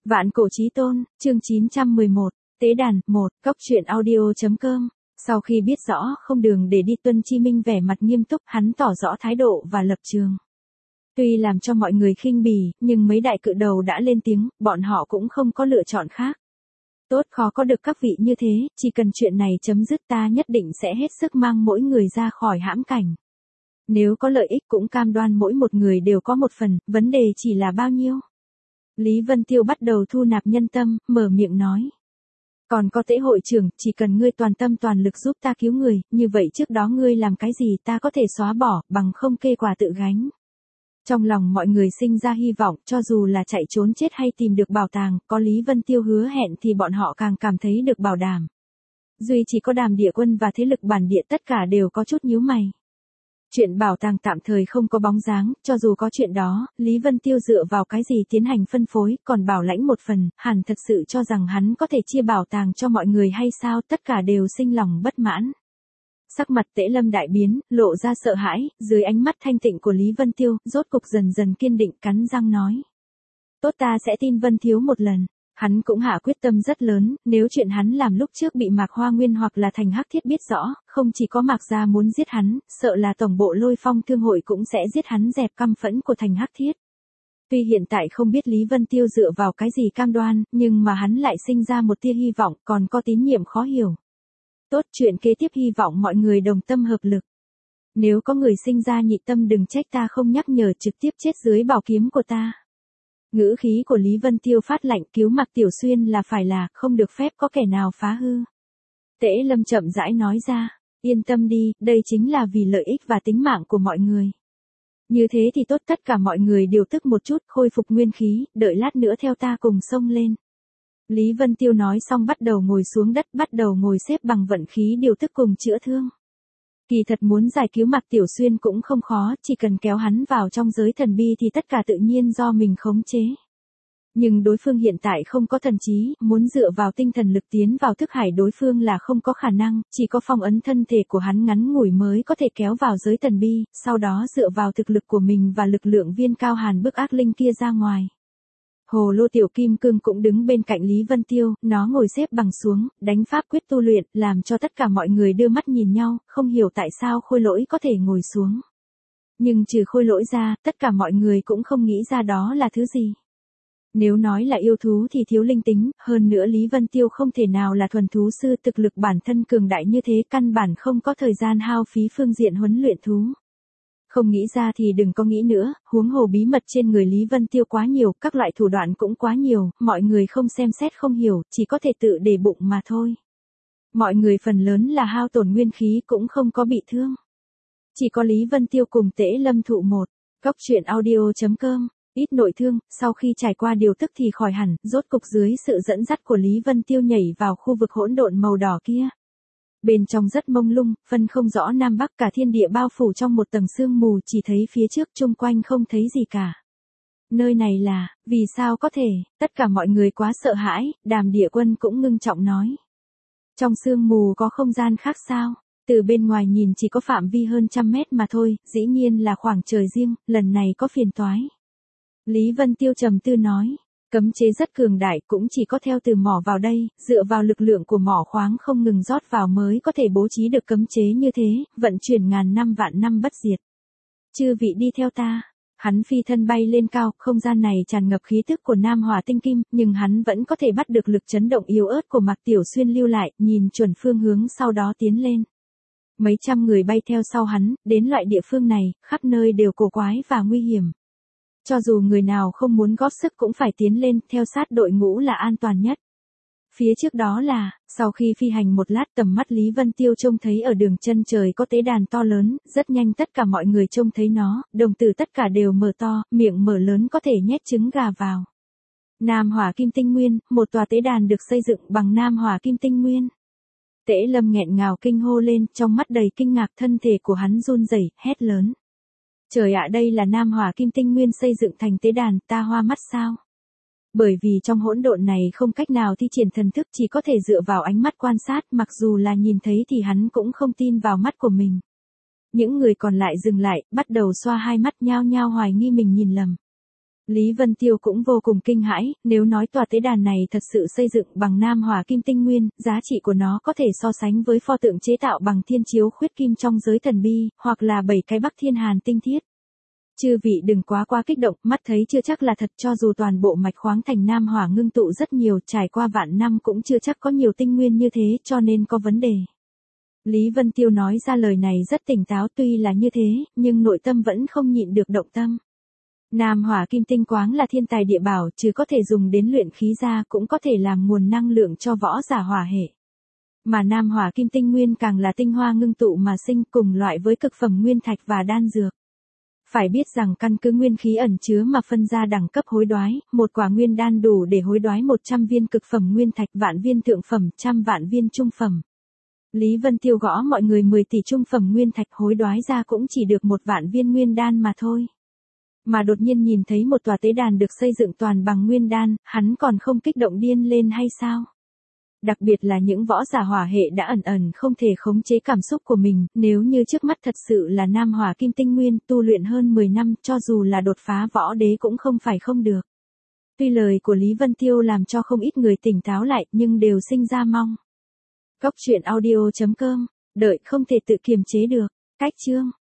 Vạn cổ chí tôn, chương 911, tế đàn, 1, cốc truyện audio.com. Sau khi biết rõ không đường để đi, Tuân Chi Minh vẻ mặt nghiêm túc, hắn tỏ rõ thái độ và lập trường. Tuy làm cho mọi người khinh bỉ, nhưng mấy đại cự đầu đã lên tiếng, bọn họ cũng không có lựa chọn khác. Tốt khó có được các vị như thế, chỉ cần chuyện này chấm dứt ta nhất định sẽ hết sức mang mỗi người ra khỏi hãm cảnh. Nếu có lợi ích cũng cam đoan mỗi một người đều có một phần, vấn đề chỉ là bao nhiêu. Lý Vân Tiêu bắt đầu thu nạp nhân tâm, mở miệng nói. Còn có Tế hội trưởng, chỉ cần ngươi toàn tâm toàn lực giúp ta cứu người, như vậy trước đó ngươi làm cái gì ta có thể xóa bỏ, bằng không kê quả tự gánh. Trong lòng mọi người sinh ra hy vọng, cho dù là chạy trốn chết hay tìm được bảo tàng, có Lý Vân Tiêu hứa hẹn thì bọn họ càng cảm thấy được bảo đảm. Duy chỉ có Đàm Địa Quân và thế lực bản địa tất cả đều có chút nhíu mày. Chuyện bảo tàng tạm thời không có bóng dáng, cho dù có chuyện đó, Lý Vân Tiêu dựa vào cái gì tiến hành phân phối, còn Bảo Lãnh một phần, hẳn thật sự cho rằng hắn có thể chia bảo tàng cho mọi người hay sao, tất cả đều sinh lòng bất mãn. Sắc mặt Tễ Lâm đại biến, lộ ra sợ hãi, dưới ánh mắt thanh tịnh của Lý Vân Tiêu, rốt cục dần dần kiên định, cắn răng nói. Tốt, ta sẽ tin Vân Thiếu một lần. Hắn cũng hạ quyết tâm rất lớn, nếu chuyện hắn làm lúc trước bị Mạc Hoa Nguyên hoặc là Thành Hắc Thiết biết rõ, không chỉ có Mạc gia muốn giết hắn, sợ là tổng bộ Lôi Phong Thương hội cũng sẽ giết hắn dẹp căm phẫn của Thành Hắc Thiết. Tuy hiện tại không biết Lý Vân Tiêu dựa vào cái gì cam đoan, nhưng mà hắn lại sinh ra một tia hy vọng, còn có tín nhiệm khó hiểu. Tốt, chuyện kế tiếp hy vọng mọi người đồng tâm hợp lực. Nếu có người sinh ra nhị tâm đừng trách ta không nhắc nhở, trực tiếp chết dưới bảo kiếm của ta. Ngữ khí của Lý Vân Tiêu phát lạnh, cứu Mạc Tiểu Xuyên là phải là, không được phép có kẻ nào phá hư. Tễ Lâm chậm rãi nói ra, yên tâm đi, đây chính là vì lợi ích và tính mạng của mọi người. Như thế thì tốt, tất cả mọi người điều tức một chút, khôi phục nguyên khí, đợi lát nữa theo ta cùng xông lên. Lý Vân Tiêu nói xong bắt đầu ngồi xuống đất, bắt đầu ngồi xếp bằng vận khí điều tức cùng chữa thương. Kỳ thật muốn giải cứu Mạc Tiểu Xuyên cũng không khó, chỉ cần kéo hắn vào trong giới thần bi thì tất cả tự nhiên do mình khống chế. Nhưng đối phương hiện tại không có thần trí, muốn dựa vào tinh thần lực tiến vào thức hải đối phương là không có khả năng, chỉ có phong ấn thân thể của hắn ngắn ngủi mới có thể kéo vào giới thần bi, sau đó dựa vào thực lực của mình và lực lượng viên cao hàn bức ác linh kia ra ngoài. Hồ Lô Tiểu Kim Cương cũng đứng bên cạnh Lý Vân Tiêu, nó ngồi xếp bằng xuống, đánh pháp quyết tu luyện, làm cho tất cả mọi người đưa mắt nhìn nhau, không hiểu tại sao Khôi Lỗi có thể ngồi xuống. Nhưng trừ Khôi Lỗi ra, tất cả mọi người cũng không nghĩ ra đó là thứ gì. Nếu nói là yêu thú thì thiếu linh tính, hơn nữa Lý Vân Tiêu không thể nào là thuần thú sư, thực lực bản thân cường đại như thế, căn bản không có thời gian hao phí phương diện huấn luyện thú. Không nghĩ ra thì đừng có nghĩ nữa, huống hồ bí mật trên người Lý Vân Tiêu quá nhiều, các loại thủ đoạn cũng quá nhiều, mọi người không xem xét không hiểu, chỉ có thể tự để bụng mà thôi. Mọi người phần lớn là hao tổn nguyên khí cũng không có bị thương. Chỉ có Lý Vân Tiêu cùng Tễ Lâm thụ một, cốc truyện audio.com, ít nội thương, sau khi trải qua điều tức thì khỏi hẳn, rốt cục dưới sự dẫn dắt của Lý Vân Tiêu nhảy vào khu vực hỗn độn màu đỏ kia. Bên trong rất mông lung, phân không rõ nam bắc, cả thiên địa bao phủ trong một tầng sương mù, chỉ thấy phía trước chung quanh không thấy gì cả. Nơi này là, vì sao có thể, tất cả mọi người quá sợ hãi, Đàm Địa Quân cũng ngưng trọng nói. Trong sương mù có không gian khác sao? Từ bên ngoài nhìn chỉ có phạm vi hơn 100 mét mà thôi, dĩ nhiên là khoảng trời riêng, lần này có phiền toái. Lý Vân Tiêu trầm tư nói. Cấm chế rất cường đại, cũng chỉ có theo từ mỏ vào đây, dựa vào lực lượng của mỏ khoáng không ngừng rót vào mới có thể bố trí được cấm chế như thế, vận chuyển ngàn năm vạn năm bất diệt. Chư vị đi theo ta. Hắn phi thân bay lên cao, không gian này tràn ngập khí tức của Nam Hỏa Tinh Kim, nhưng hắn vẫn có thể bắt được lực chấn động yếu ớt của Mạc Tiểu Xuyên lưu lại, nhìn chuẩn phương hướng sau đó tiến lên. Mấy trăm người bay theo sau hắn, đến loại địa phương này, khắp nơi đều cổ quái và nguy hiểm. Cho dù người nào không muốn góp sức cũng phải tiến lên, theo sát đội ngũ là an toàn nhất. Phía trước đó là, sau khi phi hành một lát tầm mắt Lý Vân Tiêu trông thấy ở đường chân trời có tế đàn to lớn, rất nhanh tất cả mọi người trông thấy nó, đồng tử tất cả đều mở to, miệng mở lớn có thể nhét trứng gà vào. Nam Hỏa Kim Tinh Nguyên, một tòa tế đàn được xây dựng bằng Nam Hỏa Kim Tinh Nguyên. Tễ Lâm nghẹn ngào kinh hô lên, trong mắt đầy kinh ngạc, thân thể của hắn run rẩy, hét lớn. Trời ạ, đây là Nam Hỏa Kim Tinh Nguyên xây dựng thành tế đàn, ta hoa mắt sao? Bởi vì trong hỗn độn này không cách nào thi triển thần thức, chỉ có thể dựa vào ánh mắt quan sát, mặc dù là nhìn thấy thì hắn cũng không tin vào mắt của mình. Những người còn lại dừng lại, bắt đầu xoa hai mắt nhao nhao hoài nghi mình nhìn lầm. Lý Vân Tiêu cũng vô cùng kinh hãi, nếu nói tòa tế đàn này thật sự xây dựng bằng nam hỏa kim tinh nguyên, giá trị của nó có thể so sánh với pho tượng chế tạo bằng thiên chiếu khuyết kim trong giới thần bi, hoặc là 7 cái Bắc Thiên Hàn tinh thiết. Chư vị đừng quá kích động, mắt thấy chưa chắc là thật, cho dù toàn bộ mạch khoáng thành nam hỏa ngưng tụ rất nhiều, trải qua vạn năm cũng chưa chắc có nhiều tinh nguyên như thế, cho nên có vấn đề. Lý Vân Tiêu nói ra lời này rất tỉnh táo, tuy là như thế, nhưng nội tâm vẫn không nhịn được động tâm. Nam hỏa kim tinh quáng là thiên tài địa bảo, chứ có thể dùng đến luyện khí ra, cũng có thể làm nguồn năng lượng cho võ giả hỏa hệ. Mà nam hỏa kim tinh nguyên càng là tinh hoa ngưng tụ mà sinh, cùng loại với cực phẩm nguyên thạch và đan dược. Phải biết rằng căn cứ nguyên khí ẩn chứa mà phân ra đẳng cấp hối đoái, một quả nguyên đan đủ để hối đoái 100 viên cực phẩm nguyên thạch, vạn viên thượng phẩm, 100 vạn viên trung phẩm. Lý Vân Tiêu gõ mọi người 10 tỷ trung phẩm nguyên thạch, hối đoái ra cũng chỉ được 1 vạn viên nguyên đan mà thôi. Mà đột nhiên nhìn thấy một tòa tế đàn được xây dựng toàn bằng nguyên đan, hắn còn không kích động điên lên hay sao? Đặc biệt là những võ giả hỏa hệ đã ẩn không thể khống chế cảm xúc của mình, nếu như trước mắt thật sự là nam hỏa kim tinh nguyên, tu luyện hơn 10 năm, cho dù là đột phá võ đế cũng không phải không được. Tuy lời của Lý Vân Tiêu làm cho không ít người tỉnh táo lại, nhưng đều sinh ra mong. Cốc truyện audio.com, đợi không thể tự kiềm chế được. Cách chương